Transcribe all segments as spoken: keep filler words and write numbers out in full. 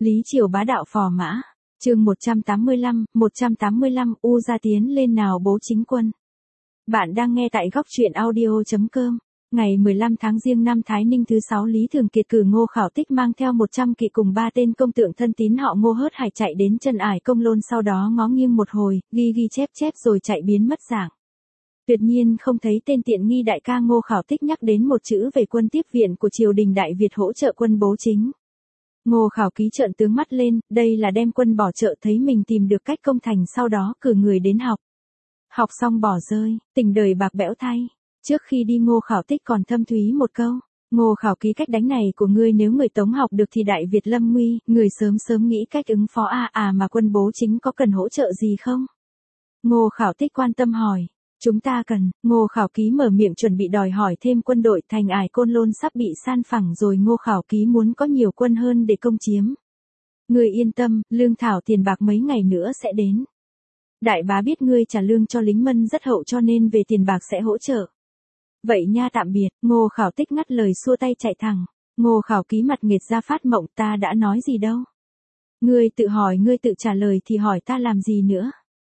Lý Triều bá đạo phò mã. Chương một trăm tám mươi lăm, một trăm tám mươi lăm U gia tiến lên nào bố chính quân. Bạn đang nghe tại góc truyện audio chấm com. Ngày mười lăm tháng Giêng năm Thái Ninh thứ sáu, Lý Thường Kiệt cử Ngô Khảo Tích mang theo một trăm kỵ cùng ba tên công tượng thân tín họ Ngô hớt hải chạy đến chân ải Công Lôn, sau đó ngó nghiêng một hồi, ghi ghi chép chép rồi chạy biến mất dạng. Tuyệt nhiên không thấy tên tiện nghi đại ca Ngô Khảo Tích nhắc đến một chữ về quân tiếp viện của triều đình Đại Việt hỗ trợ quân bố chính. Ngô Khảo Ký trợn tướng mắt lên, đây là đem quân bỏ chợ, thấy mình tìm được cách công thành, sau đó cử người đến học. Học xong bỏ rơi, tình đời bạc bẽo thay. Trước khi đi Ngô Khảo Tích còn thâm thúy một câu, Ngô Khảo Ký, cách đánh này của ngươi nếu người Tống học được thì Đại Việt lâm nguy, người sớm sớm nghĩ cách ứng phó à à mà quân bố chính có cần hỗ trợ gì không? Ngô Khảo Tích quan tâm hỏi. Chúng ta cần. Ngô Khảo Ký mở miệng chuẩn bị đòi hỏi thêm quân đội, thành ải Côn Lôn sắp bị san phẳng rồi, Ngô Khảo Ký muốn có nhiều quân hơn để công chiếm. Ngươi yên tâm, lương thảo tiền bạc mấy ngày nữa sẽ đến. Đại bá biết ngươi trả lương cho lính Mân rất hậu cho nên về tiền bạc sẽ hỗ trợ. Vậy nha, tạm biệt. Ngô Khảo Tích ngắt lời xua tay chạy thẳng. Ngô Khảo Ký mặt nghệt ra phát mộng, ta đã nói gì đâu. Ngươi tự hỏi ngươi tự trả lời thì hỏi ta làm gì nữa.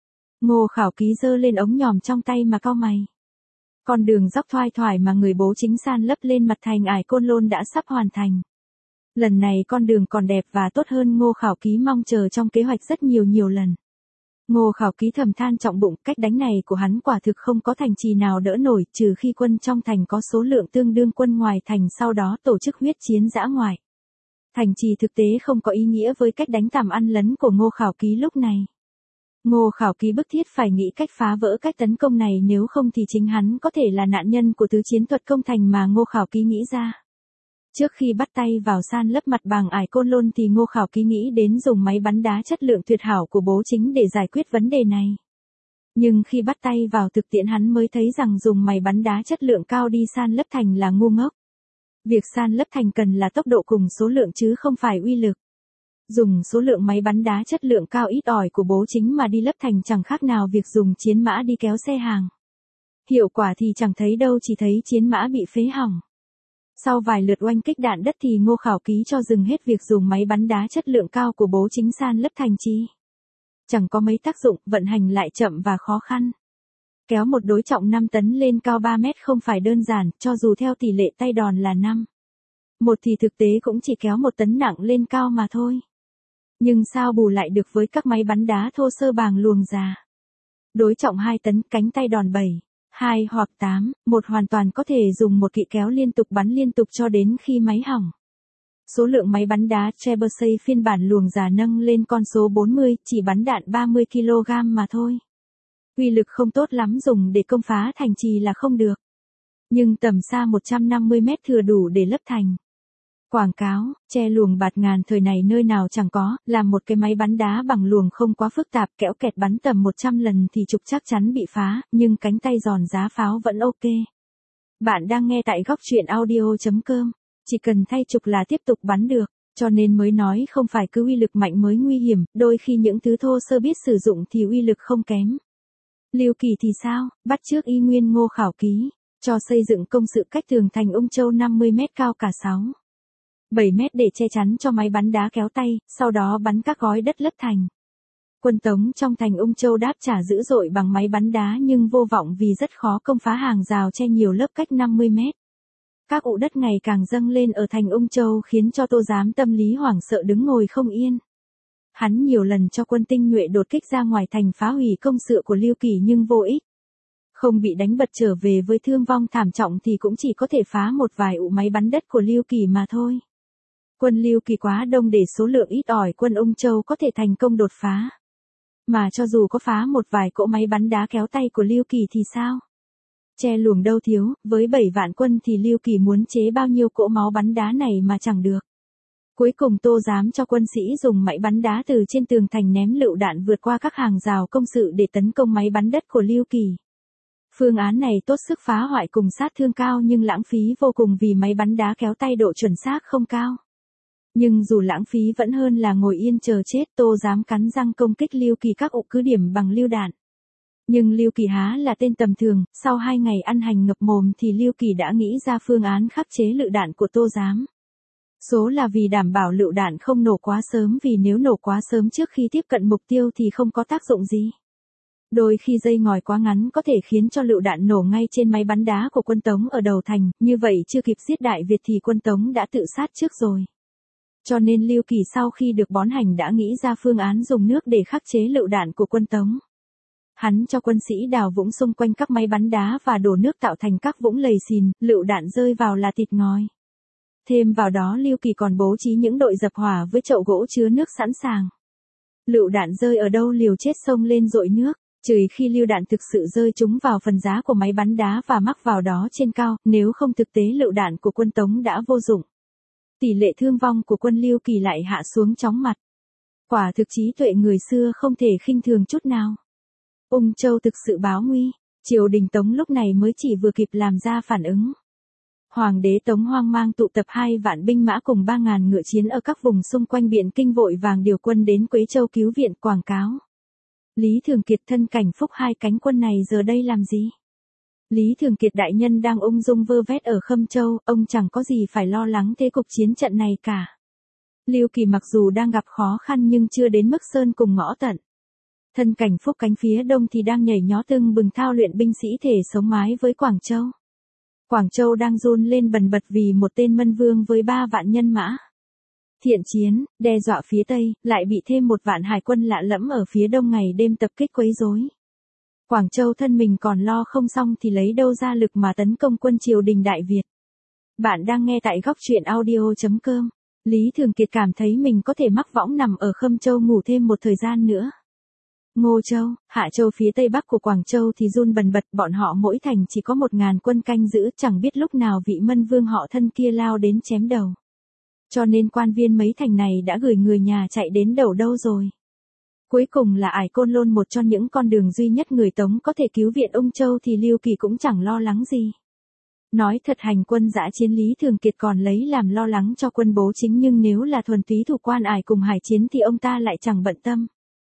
Ngô Khảo Ký giơ lên ống nhòm trong tay mà cau mày. Con đường dốc thoai thoải mà người bố chính san lấp lên mặt thành ải Côn Lôn đã sắp hoàn thành. Lần này con đường còn đẹp và tốt hơn Ngô Khảo Ký mong chờ trong kế hoạch rất nhiều nhiều lần. Ngô Khảo Ký thầm than trọng bụng, cách đánh này của hắn quả thực không có thành trì nào đỡ nổi, trừ khi quân trong thành có số lượng tương đương quân ngoài thành, sau đó tổ chức huyết chiến dã ngoại. Thành trì thực tế không có ý nghĩa với cách đánh tằm ăn lấn của Ngô Khảo Ký lúc này. Ngô Khảo Ký bức thiết phải nghĩ cách phá vỡ cách tấn công này, nếu không thì chính hắn có thể là nạn nhân của tứ chiến thuật công thành mà Ngô Khảo Ký nghĩ ra. Trước khi bắt tay vào san lấp mặt bằng ải Côn Lôn thì Ngô Khảo Ký nghĩ đến dùng máy bắn đá chất lượng tuyệt hảo của bố chính để giải quyết vấn đề này. Nhưng khi bắt tay vào thực tiễn hắn mới thấy rằng dùng máy bắn đá chất lượng cao đi san lấp thành là ngu ngốc. Việc san lấp thành cần là tốc độ cùng số lượng chứ không phải uy lực. Dùng số lượng máy bắn đá chất lượng cao ít ỏi của bố chính mà đi lấp thành chẳng khác nào việc dùng chiến mã đi kéo xe hàng. Hiệu quả thì chẳng thấy đâu, chỉ thấy chiến mã bị phế hỏng. Sau vài lượt oanh kích đạn đất thì Ngô Khảo Ký cho dừng hết việc dùng máy bắn đá chất lượng cao của bố chính san lấp thành trì. Chẳng có mấy tác dụng, vận hành lại chậm và khó khăn. Kéo một đối trọng năm tấn lên cao ba mét không phải đơn giản, cho dù theo tỷ lệ tay đòn là năm. Một thì thực tế cũng chỉ kéo một tấn nặng lên cao mà thôi. Nhưng sao bù lại được với các máy bắn đá thô sơ bàng luồng già. Đối trọng hai tấn, cánh tay đòn bảy, hai hoặc tám, một hoàn toàn có thể dùng một kỵ kéo liên tục bắn liên tục cho đến khi máy hỏng. Số lượng máy bắn đá Trebuchet phiên bản luồng già nâng lên con số bốn mươi, chỉ bắn đạn ba mươi ki lô gam mà thôi. Uy lực không tốt lắm, dùng để công phá thành trì là không được. Nhưng tầm xa một trăm năm mươi mét thừa đủ để lấp thành. Quảng cáo, che luồng bạt ngàn thời này nơi nào chẳng có, làm một cái máy bắn đá bằng luồng không quá phức tạp, kẽo kẹt bắn tầm một trăm lần thì trục chắc chắn bị phá, nhưng cánh tay giòn giá pháo vẫn ok. Bạn đang nghe tại góc truyện audio chấm com, chỉ cần thay trục là tiếp tục bắn được, cho nên mới nói không phải cứ uy lực mạnh mới nguy hiểm, đôi khi những thứ thô sơ biết sử dụng thì uy lực không kém. Lưu Kỳ thì sao, bắt chước y nguyên Ngô Khảo Ký, cho xây dựng công sự cách tường thành Ung Châu năm mươi mét cao cả sáu, bảy mét để che chắn cho máy bắn đá kéo tay, sau đó bắn các gói đất lấp thành. Quân Tống trong thành Ung Châu đáp trả dữ dội bằng máy bắn đá nhưng vô vọng vì rất khó công phá hàng rào che nhiều lớp cách năm mươi mét. Các ụ đất ngày càng dâng lên ở thành Ung Châu khiến cho Tô Giám tâm lý hoảng sợ đứng ngồi không yên. Hắn nhiều lần cho quân tinh nhuệ đột kích ra ngoài thành phá hủy công sự của Lưu Kỳ nhưng vô ích. Không bị đánh bật trở về với thương vong thảm trọng thì cũng chỉ có thể phá một vài ụ máy bắn đất của Lưu Kỳ mà thôi. Quân Lưu Kỳ quá đông để số lượng ít ỏi quân Ung Châu có thể thành công đột phá. Mà cho dù có phá một vài cỗ máy bắn đá kéo tay của Lưu Kỳ thì sao? Che luồng đâu thiếu, với bảy vạn quân thì Lưu Kỳ muốn chế bao nhiêu cỗ máu bắn đá này mà chẳng được. Cuối cùng Tô Giám cho quân sĩ dùng máy bắn đá từ trên tường thành ném lựu đạn vượt qua các hàng rào công sự để tấn công máy bắn đất của Lưu Kỳ. Phương án này tốt sức phá hoại cùng sát thương cao nhưng lãng phí vô cùng vì máy bắn đá kéo tay độ chuẩn xác không cao. Nhưng dù lãng phí vẫn hơn là ngồi yên chờ chết, Tô Giám cắn răng công kích Lưu Kỳ các ụ cứ điểm bằng lựu đạn. Nhưng Lưu Kỳ há là tên tầm thường, sau hai ngày ăn hành ngập mồm thì Lưu Kỳ đã nghĩ ra phương án khắc chế lựu đạn của Tô Giám. Số là vì đảm bảo lựu đạn không nổ quá sớm, vì nếu nổ quá sớm trước khi tiếp cận mục tiêu thì không có tác dụng gì. Đôi khi dây ngòi quá ngắn có thể khiến cho lựu đạn nổ ngay trên máy bắn đá của quân Tống ở đầu thành, như vậy chưa kịp giết Đại Việt thì quân Tống đã tự sát trước rồi. Cho nên Lưu Kỳ sau khi được bón hành đã nghĩ ra phương án dùng nước để khắc chế lựu đạn của quân Tống. Hắn cho quân sĩ đào vũng xung quanh các máy bắn đá và đổ nước tạo thành các vũng lầy xìn, lựu đạn rơi vào là tịt ngòi. Thêm vào đó Lưu Kỳ còn bố trí những đội dập hỏa với chậu gỗ chứa nước sẵn sàng. Lựu đạn rơi ở đâu liều chết xông lên dội nước, trừ khi lựu đạn thực sự rơi trúng vào phần giá của máy bắn đá và mắc vào đó trên cao, nếu không thực tế lựu đạn của quân Tống đã vô dụng. Tỷ lệ thương vong của quân Lưu Kỳ lại hạ xuống chóng mặt. Quả thực trí tuệ người xưa không thể khinh thường chút nào. Ung Châu thực sự báo nguy, triều đình Tống lúc này mới chỉ vừa kịp làm ra phản ứng. Hoàng đế Tống hoang mang tụ tập hai vạn binh mã cùng ba ngàn ngựa chiến ở các vùng xung quanh Biện Kinh vội vàng điều quân đến Quế Châu cứu viện, quảng cáo. Lý Thường Kiệt thân Cảnh Phúc hai cánh quân này giờ đây làm gì? Lý Thường Kiệt đại nhân đang ung dung vơ vét ở Khâm Châu, ông chẳng có gì phải lo lắng thế cục chiến trận này cả. Lưu Kỳ mặc dù đang gặp khó khăn nhưng chưa đến mức sơn cùng ngõ tận. Thân Cảnh Phúc cánh phía đông thì đang nhảy nhó tưng bừng thao luyện binh sĩ thể sống mái với Quảng Châu. Quảng Châu đang run lên bần bật vì một tên Mân Vương với ba vạn nhân mã. Thiện chiến, đe dọa phía Tây, lại bị thêm một vạn hải quân lạ lẫm ở phía đông ngày đêm tập kích quấy rối. Quảng Châu thân mình còn lo không xong thì lấy đâu ra lực mà tấn công quân triều đình Đại Việt. Bạn đang nghe tại góc truyện audio chấm com. Lý Thường Kiệt cảm thấy mình có thể mắc võng nằm ở Khâm Châu ngủ thêm một thời gian nữa. Ngô Châu, Hạ Châu phía tây bắc của Quảng Châu thì run bần bật, bọn họ mỗi thành chỉ có một ngàn quân canh giữ, chẳng biết lúc nào vị Mân Vương họ thân kia lao đến chém đầu. Cho nên quan viên mấy thành này đã gửi người nhà chạy đến đầu đâu rồi. Cuối cùng là Ải Côn Lôn, một trong những con đường duy nhất người Tống có thể cứu viện Ung Châu, thì Lưu Kỳ cũng chẳng lo lắng gì. Nói thật, hành quân dã chiến Lý Thường Kiệt còn lấy làm lo lắng cho quân Bố Chính, nhưng nếu là thuần túy thủ quan Ải cùng hải chiến thì ông ta lại chẳng bận tâm.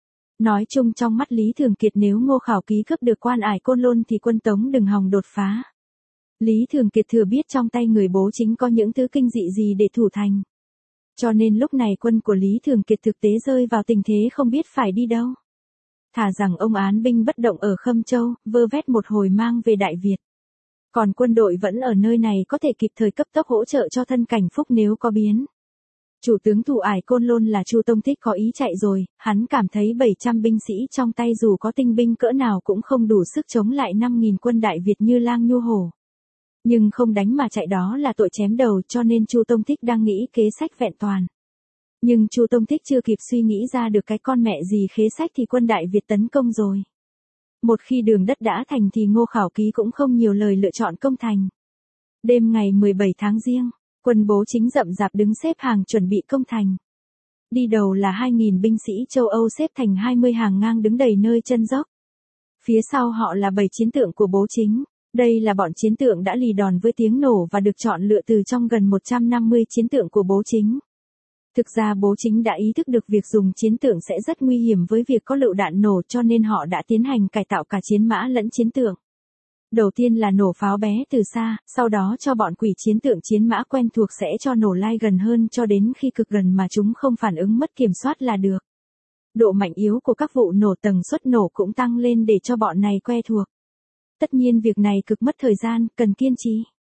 Nói chung trong mắt Lý Thường Kiệt, nếu Ngô Khảo Ký cướp được quan Ải Côn Lôn thì quân Tống đừng hòng đột phá. Lý Thường Kiệt thừa biết trong tay người Bố Chính có những thứ kinh dị gì để thủ thành. Cho nên lúc này quân của Lý Thường Kiệt thực tế rơi vào tình thế không biết phải đi đâu. Thà rằng ông án binh bất động ở Khâm Châu, vơ vét một hồi mang về Đại Việt. Còn quân đội vẫn ở nơi này có thể kịp thời cấp tốc hỗ trợ cho thân Cảnh Phúc nếu có biến. Chủ tướng thủ Ải Côn Lôn là Chu Tông Thích có ý chạy rồi, hắn cảm thấy bảy trăm binh sĩ trong tay dù có tinh binh cỡ nào cũng không đủ sức chống lại năm nghìn quân Đại Việt như lang nhu hổ. Nhưng không đánh mà chạy đó là tội chém đầu, cho nên Chu Tông Thích đang nghĩ kế sách vẹn toàn. Nhưng Chu Tông Thích chưa kịp suy nghĩ ra được cái con mẹ gì khế sách thì quân Đại Việt tấn công rồi. Một khi đường đất đã thành thì Ngô Khảo Ký cũng không nhiều lời lựa chọn công thành. Đêm ngày mười bảy tháng Giêng, quân Bố Chính rậm rạp đứng xếp hàng chuẩn bị công thành. Đi đầu là hai nghìn binh sĩ châu Âu xếp thành hai mươi hàng ngang đứng đầy nơi chân dốc. Phía sau họ là bảy chiến tượng của Bố Chính. Đây là bọn chiến tượng đã lì đòn với tiếng nổ và được chọn lựa từ trong gần một trăm năm mươi chiến tượng của Bố Chính. Thực ra Bố Chính đã ý thức được việc dùng chiến tượng sẽ rất nguy hiểm với việc có lựu đạn nổ, cho nên họ đã tiến hành cải tạo cả chiến mã lẫn chiến tượng. Đầu tiên là nổ pháo bé từ xa, sau đó cho bọn quỷ chiến tượng chiến mã quen thuộc sẽ cho nổ lai gần hơn cho đến khi cực gần mà chúng không phản ứng mất kiểm soát là được. Độ mạnh yếu của các vụ nổ, tần suất nổ cũng tăng lên để cho bọn này quen thuộc. Tất nhiên việc này cực mất thời gian, cần kiên trì.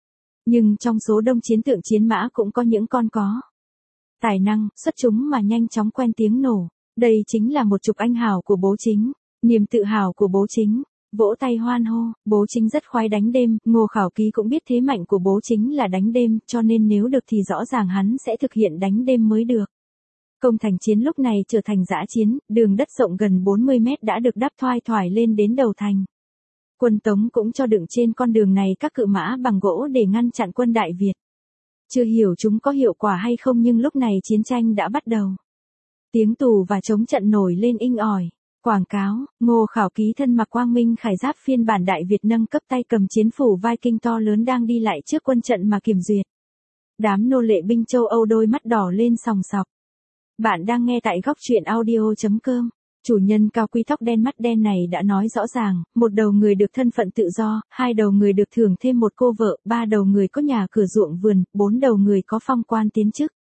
Nhưng trong số đông chiến tượng chiến mã cũng có những con có tài năng, xuất chúng mà nhanh chóng quen tiếng nổ. Đây chính là một chục anh hào của Bố Chính, niềm tự hào của Bố Chính. Vỗ tay hoan hô, Bố Chính rất khoái đánh đêm, Ngô Khảo Ký cũng biết thế mạnh của Bố Chính là đánh đêm, cho nên nếu được thì rõ ràng hắn sẽ thực hiện đánh đêm mới được. Công thành chiến lúc này trở thành dã chiến, đường đất rộng gần bốn mươi mét đã được đắp thoai thoải lên đến đầu thành. Quân Tống cũng cho đựng trên con đường này các cự mã bằng gỗ để ngăn chặn quân Đại Việt. Chưa hiểu chúng có hiệu quả hay không nhưng lúc này chiến tranh đã bắt đầu. Tiếng tù và chống trận nổi lên inh ỏi. Quảng cáo, Ngô Khảo Ký thân mặc quang minh khải giáp phiên bản Đại Việt nâng cấp tay cầm chiến phủ Viking to lớn đang đi lại trước quân trận mà kiểm duyệt. Đám nô lệ binh châu Âu đôi mắt đỏ lên sòng sọc. Bạn đang nghe tại góc truyện audio chấm com. Chủ nhân cao quý tóc đen mắt đen này đã nói rõ ràng, một đầu người được thân phận tự do, hai đầu người được thưởng thêm một cô vợ, ba đầu người có nhà cửa ruộng vườn, bốn đầu người có phong quan tiến chức.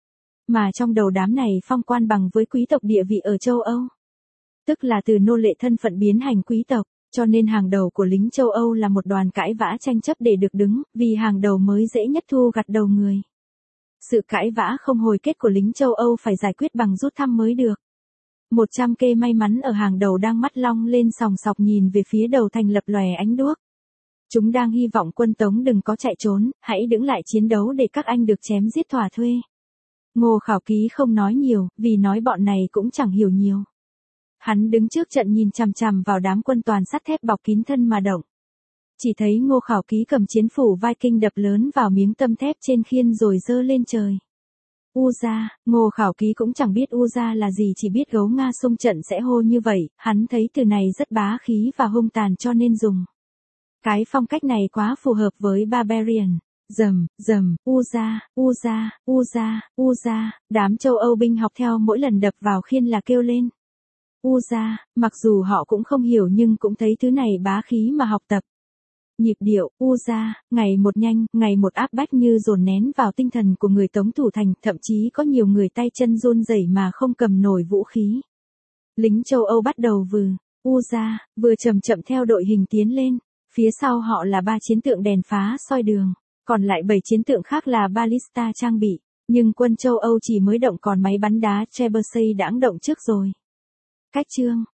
Mà trong đầu đám này phong quan bằng với quý tộc địa vị ở châu Âu. Tức là từ nô lệ thân phận biến hành quý tộc, cho nên hàng đầu của lính châu Âu là một đoàn cãi vã tranh chấp để được đứng, vì hàng đầu mới dễ nhất thu gặt đầu người. Sự cãi vã không hồi kết của lính châu Âu phải giải quyết bằng rút thăm mới được. Một trăm kê may mắn ở hàng đầu đang mắt long lên sòng sọc nhìn về phía đầu thành lập lòe ánh đuốc. Chúng đang hy vọng quân Tống đừng có chạy trốn, hãy đứng lại chiến đấu để các anh được chém giết thỏa thuê. Ngô Khảo Ký không nói nhiều, vì nói bọn này cũng chẳng hiểu nhiều. Hắn đứng trước trận nhìn chằm chằm vào đám quân toàn sắt thép bọc kín thân mà động. Chỉ thấy Ngô Khảo Ký cầm chiến phủ Viking đập lớn vào miếng tấm thép trên khiên rồi giơ lên trời. U ra, Ngô Khảo Ký cũng chẳng biết U ra là gì, chỉ biết gấu Nga xung trận sẽ hô như vậy, hắn thấy từ này rất bá khí và hung tàn cho nên dùng. Cái phong cách này quá phù hợp với Barbarian. Rầm, rầm, U ra, U ra, U ra, U ra, đám châu Âu binh học theo mỗi lần đập vào khiên là kêu lên. U ra, mặc dù họ cũng không hiểu nhưng cũng thấy thứ này bá khí mà học tập. Nhịp điệu, U ra, ngày một nhanh, ngày một áp bách như dồn nén vào tinh thần của người Tống thủ thành, thậm chí có nhiều người tay chân run rẩy mà không cầm nổi vũ khí. Lính châu Âu bắt đầu vừ, U ra, vừa chậm chậm theo đội hình tiến lên, phía sau họ là ba chiến tượng đèn phá soi đường, còn lại bảy chiến tượng khác là ballista trang bị, nhưng quân châu Âu chỉ mới động còn máy bắn đá Trebuchet đã động trước rồi. Cách chương